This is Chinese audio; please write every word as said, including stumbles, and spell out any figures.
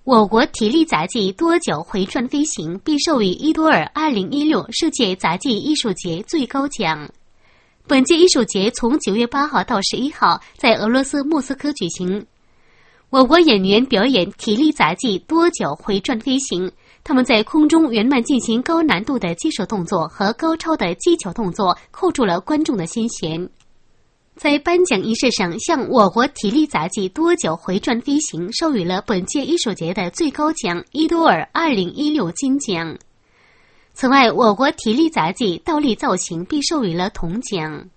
我国体力杂技多角回转飞行被授予伊多尔二零一六世界杂技艺术节最高奖。本届艺术节从九月八号到十一号在俄罗斯莫斯科举行。我国演员表演体力杂技多角回转飞行，他们在空中圆满进行高难度的技术动作和高超的技巧动作，扣住了观众的心弦。在颁奖仪式上，向我国体力杂技多角回转飞行授予了本届艺术节的最高奖伊多尔二零一六金奖。此外，我国体力杂技倒立造型被授予了铜奖。